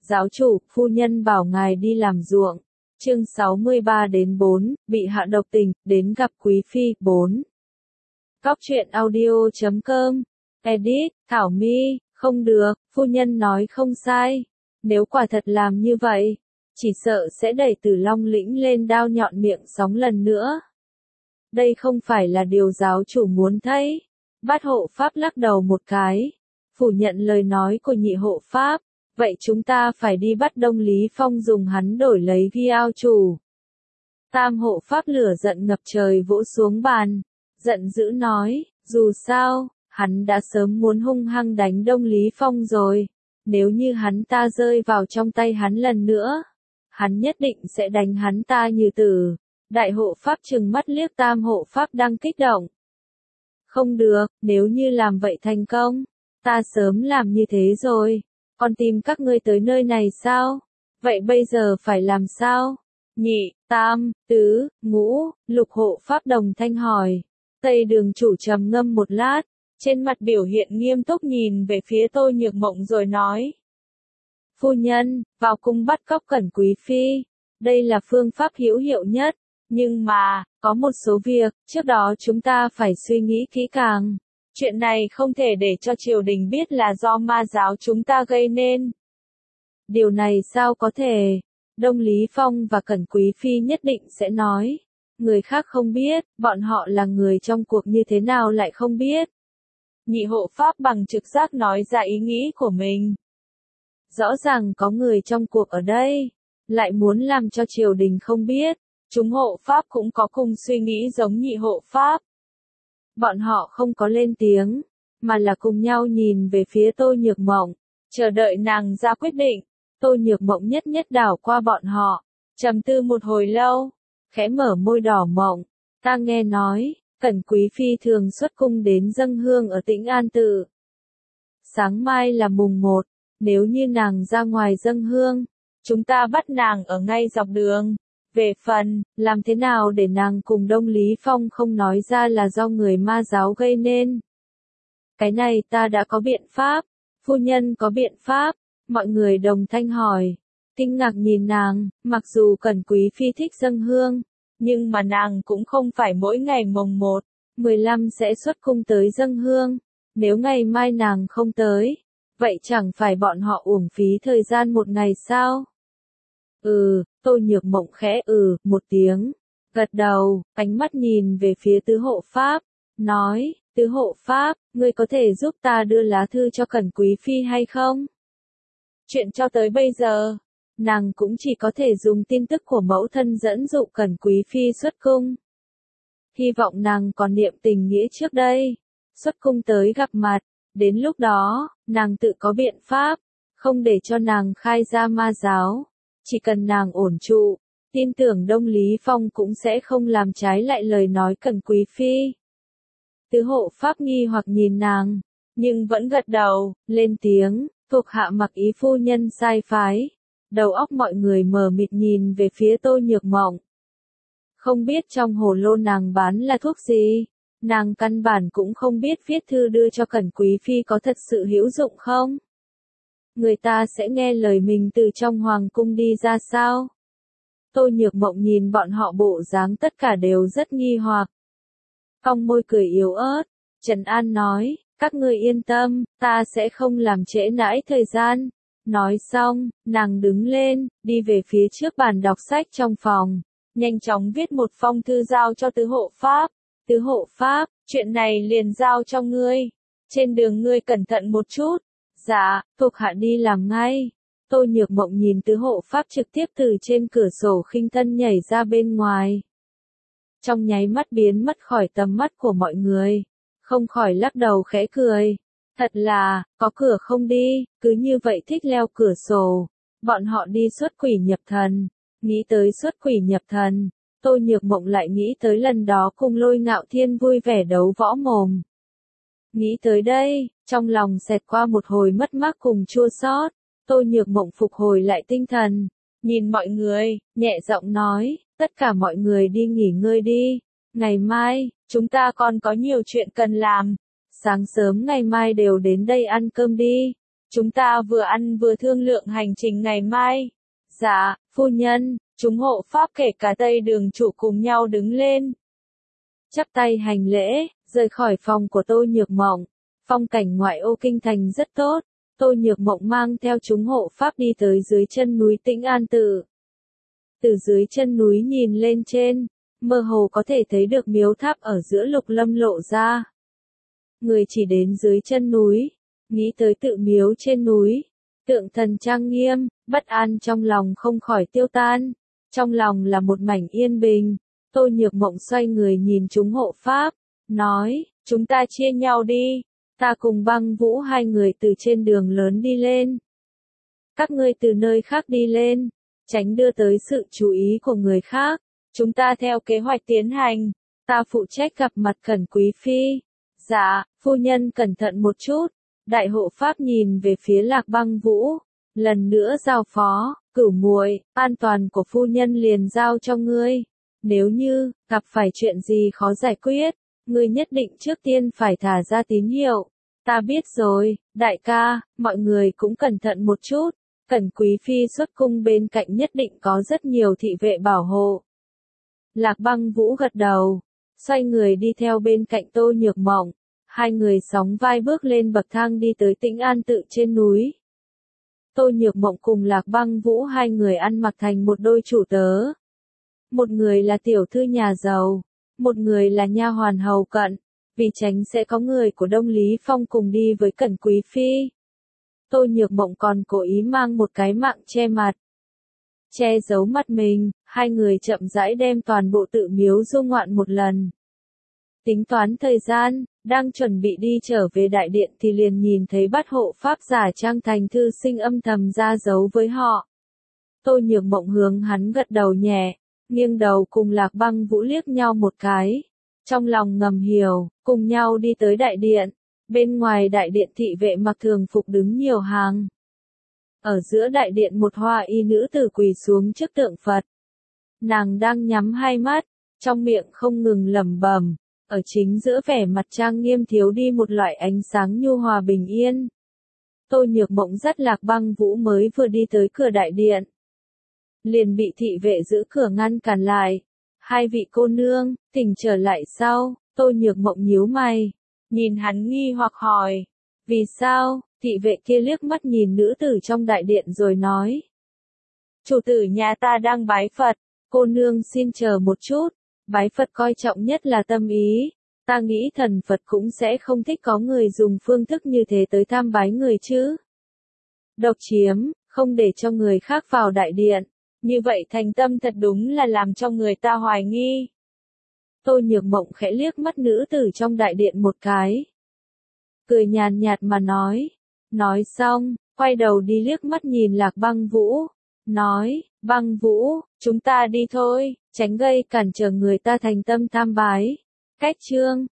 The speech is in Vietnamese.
Giáo chủ, phu nhân bảo ngài đi làm ruộng. Chương 63-4, bị hạ độc tình, đến gặp quý phi, 4. Góc truyện audio.com. Edit, Thảo My, không được, phu nhân nói không sai. Nếu quả thật làm như vậy, chỉ sợ sẽ đẩy Tử Long lĩnh lên đao nhọn miệng sóng lần nữa. Đây không phải là điều giáo chủ muốn thấy. Bát hộ pháp lắc đầu một cái, phủ nhận lời nói của nhị hộ pháp. Vậy chúng ta phải đi bắt Đông Lý Phong dùng hắn đổi lấy ghi ao chủ. Tam hộ pháp lửa giận ngập trời vỗ xuống bàn, giận dữ nói, dù sao, hắn đã sớm muốn hung hăng đánh Đông Lý Phong rồi. Nếu như hắn ta rơi vào trong tay hắn lần nữa, hắn nhất định sẽ đánh hắn ta như tử. Đại hộ pháp trừng mắt liếc tam hộ pháp đang kích động. Không được, nếu như làm vậy thành công, ta sớm làm như thế rồi. Còn tìm các ngươi tới nơi này sao? Vậy bây giờ phải làm sao? Nhị, tam, tứ, ngũ, lục hộ pháp đồng thanh hỏi. Tây Đường chủ trầm ngâm một lát, trên mặt biểu hiện nghiêm túc nhìn về phía Tôi Nhược Mộng rồi nói. Phu nhân, vào cung bắt cóc Cẩn quý phi. Đây là phương pháp hữu hiệu nhất. Nhưng mà, có một số việc, trước đó chúng ta phải suy nghĩ kỹ càng. Chuyện này không thể để cho triều đình biết là do ma giáo chúng ta gây nên. Điều này sao có thể? Đông Lý Phong và Cẩn quý phi nhất định sẽ nói. Người khác không biết, bọn họ là người trong cuộc như thế nào lại không biết. Nhị hộ pháp bằng trực giác nói ra ý nghĩ của mình. Rõ ràng có người trong cuộc ở đây, lại muốn làm cho triều đình không biết. Chúng hộ pháp cũng có cùng suy nghĩ giống nhị hộ pháp. Bọn họ không có lên tiếng, mà là cùng nhau nhìn về phía Tôi Nhược Mộng, chờ đợi nàng ra quyết định. Tôi Nhược Mộng nhất nhất đảo qua bọn họ, trầm tư một hồi lâu, khẽ mở môi đỏ mộng. Ta nghe nói, Cẩn quý phi thường xuất cung đến dâng hương ở Tĩnh An Tự. Sáng mai là mùng 1, nếu như nàng ra ngoài dâng hương, chúng ta bắt nàng ở ngay dọc đường. Về phần, làm thế nào để nàng cùng Đông Lý Phong không nói ra là do người ma giáo gây nên? Cái này ta đã có biện pháp. Phu nhân có biện pháp. Mọi người đồng thanh hỏi. Kinh ngạc nhìn nàng, mặc dù Cẩn quý phi thích dâng hương, nhưng mà nàng cũng không phải mỗi ngày mồng 1, 15 sẽ xuất cung tới dâng hương. Nếu ngày mai nàng không tới, vậy chẳng phải bọn họ uổng phí thời gian một ngày sao? Tôi Nhược Mộng khẽ một tiếng, gật đầu, ánh mắt nhìn về phía tứ hộ pháp, nói, tứ hộ pháp, ngươi có thể giúp ta đưa lá thư cho Cẩn quý phi hay không? Chuyện cho tới bây giờ, nàng cũng chỉ có thể dùng tin tức của mẫu thân dẫn dụ Cẩn quý phi xuất cung. Hy vọng nàng còn niệm tình nghĩa trước đây, xuất cung tới gặp mặt, đến lúc đó, nàng tự có biện pháp, không để cho nàng khai ra ma giáo. Chỉ cần nàng ổn trụ, tin tưởng Đông Lý Phong cũng sẽ không làm trái lại lời nói Cẩn quý phi. Tứ hộ pháp nghi hoặc nhìn nàng, nhưng vẫn gật đầu, lên tiếng, thuộc hạ mặc ý phu nhân sai phái. Đầu óc mọi người mờ mịt nhìn về phía Tôi Nhược Mộng. Không biết trong hồ lô nàng bán là thuốc gì, nàng căn bản cũng không biết viết thư đưa cho Cẩn quý phi có thật sự hữu dụng không. Người ta sẽ nghe lời mình từ trong hoàng cung đi ra sao? Tôi Nhược Mộng nhìn bọn họ bộ dáng tất cả đều rất nghi hoặc. Cong môi cười yếu ớt, Trần An nói, các ngươi yên tâm, ta sẽ không làm trễ nãi thời gian. Nói xong, nàng đứng lên, đi về phía trước bàn đọc sách trong phòng, nhanh chóng viết một phong thư giao cho tứ hộ pháp. Tứ hộ pháp, chuyện này liền giao cho ngươi. Trên đường ngươi cẩn thận một chút. Dạ, thuộc hạ đi làm ngay. Tôi Nhược Mộng nhìn tứ hộ pháp trực tiếp từ trên cửa sổ khinh thân nhảy ra bên ngoài. Trong nháy mắt biến mất khỏi tầm mắt của mọi người, không khỏi lắc đầu khẽ cười. Thật là, có cửa không đi, cứ như vậy thích leo cửa sổ. Bọn họ đi xuất quỷ nhập thần. Nghĩ tới xuất quỷ nhập thần, Tôi Nhược Mộng lại nghĩ tới lần đó cùng Lôi Ngạo Thiên vui vẻ đấu võ mồm. Nghĩ tới đây, trong lòng xẹt qua một hồi mất mát cùng chua xót. Tôi Nhược Mộng phục hồi lại tinh thần, nhìn mọi người, nhẹ giọng nói, tất cả mọi người đi nghỉ ngơi đi. Ngày mai, chúng ta còn có nhiều chuyện cần làm. Sáng sớm ngày mai đều đến đây ăn cơm đi. chúng ta vừa ăn vừa thương lượng hành trình ngày mai. Dạ, phu nhân, chúng hộ pháp kể cả Tây Đường chủ cùng nhau đứng lên. Chắp tay hành lễ, rời khỏi phòng của Tô Nhược Mộng. Phong cảnh ngoại ô kinh thành rất tốt. Tô Nhược Mộng mang theo chúng hộ pháp đi tới dưới chân núi Tĩnh An Tự. Từ dưới chân núi nhìn lên trên, mơ hồ có thể thấy được miếu tháp ở giữa lục lâm lộ ra. Người chỉ đến dưới chân núi, nghĩ tới tự miếu trên núi, tượng thần trang nghiêm, bất an trong lòng không khỏi tiêu tan. Trong lòng là một mảnh yên bình. Tô Nhược Mộng xoay người nhìn chúng hộ pháp, nói, chúng ta chia nhau đi, ta cùng Băng Vũ hai người từ trên đường lớn đi lên. Các ngươi từ nơi khác đi lên, tránh đưa tới sự chú ý của người khác. Chúng ta theo kế hoạch tiến hành, ta phụ trách gặp mặt Cẩn Quý Phi. Dạ, phu nhân cẩn thận một chút. Đại hộ pháp nhìn về phía Lạc Băng Vũ, lần nữa giao phó, cửu muội, an toàn của phu nhân liền giao cho ngươi. Nếu như gặp phải chuyện gì khó giải quyết, ngươi nhất định trước tiên phải thả ra tín hiệu. Ta biết rồi, đại ca, mọi người cũng cẩn thận một chút. Cẩn Quý Phi xuất cung bên cạnh nhất định có rất nhiều thị vệ bảo hộ. Lạc Băng Vũ gật đầu, xoay người đi theo bên cạnh Tô Nhược Mộng. Hai người sóng vai bước lên bậc thang đi tới Tĩnh An Tự trên núi. Tô Nhược Mộng cùng Lạc Băng Vũ hai người ăn mặc thành một đôi chủ tớ. Một người là tiểu thư nhà giàu, một người là nha hoàn hầu cận, vì tránh sẽ có người của Đông Lý Phong cùng đi với Cẩn Quý Phi. Tô Nhược Mộng còn cố ý mang một cái mạng che mặt. Che giấu mặt mình, hai người chậm rãi đem toàn bộ tự miếu du ngoạn một lần. Tính toán thời gian, đang chuẩn bị đi trở về đại điện thì liền nhìn thấy Bát hộ pháp giả trang thành thư sinh âm thầm ra dấu với họ. Tô Nhược Mộng hướng hắn gật đầu nhẹ, nghiêng đầu cùng Lạc Băng Vũ liếc nhau một cái. Trong lòng ngầm hiểu, cùng nhau đi tới đại điện. Bên ngoài đại điện thị vệ mặc thường phục đứng nhiều hàng. Ở giữa đại điện một hoa y nữ tử quỳ xuống trước tượng Phật. Nàng đang nhắm hai mắt, trong miệng không ngừng lẩm bẩm. Ở chính giữa vẻ mặt trang nghiêm thiếu đi một loại ánh sáng nhu hòa bình yên. Tô Nhược Mộng dắt Lạc Băng Vũ mới vừa đi tới cửa đại điện, liền bị thị vệ giữ cửa ngăn cản lại. Hai vị cô nương, thỉnh trở lại sau. Tô Nhược Mộng nhíu mày, nhìn hắn nghi hoặc hỏi, vì sao? Thị vệ kia liếc mắt nhìn nữ tử trong đại điện rồi nói, chủ tử nhà ta đang bái Phật, cô nương xin chờ một chút. Bái Phật coi trọng nhất là tâm ý. Ta nghĩ thần Phật cũng sẽ không thích có người dùng phương thức như thế tới tham bái người chứ. Độc chiếm, không để cho người khác vào đại điện. Như vậy thành tâm thật đúng là làm cho người ta hoài nghi. Tô Nhược Mộng khẽ liếc mắt nữ tử trong đại điện một cái. Cười nhàn nhạt mà nói. Nói xong, quay đầu đi liếc mắt nhìn Lạc Băng Vũ. Nói, Băng Vũ, chúng ta đi thôi, tránh gây cản trở người ta thành tâm tham bái. Cách chương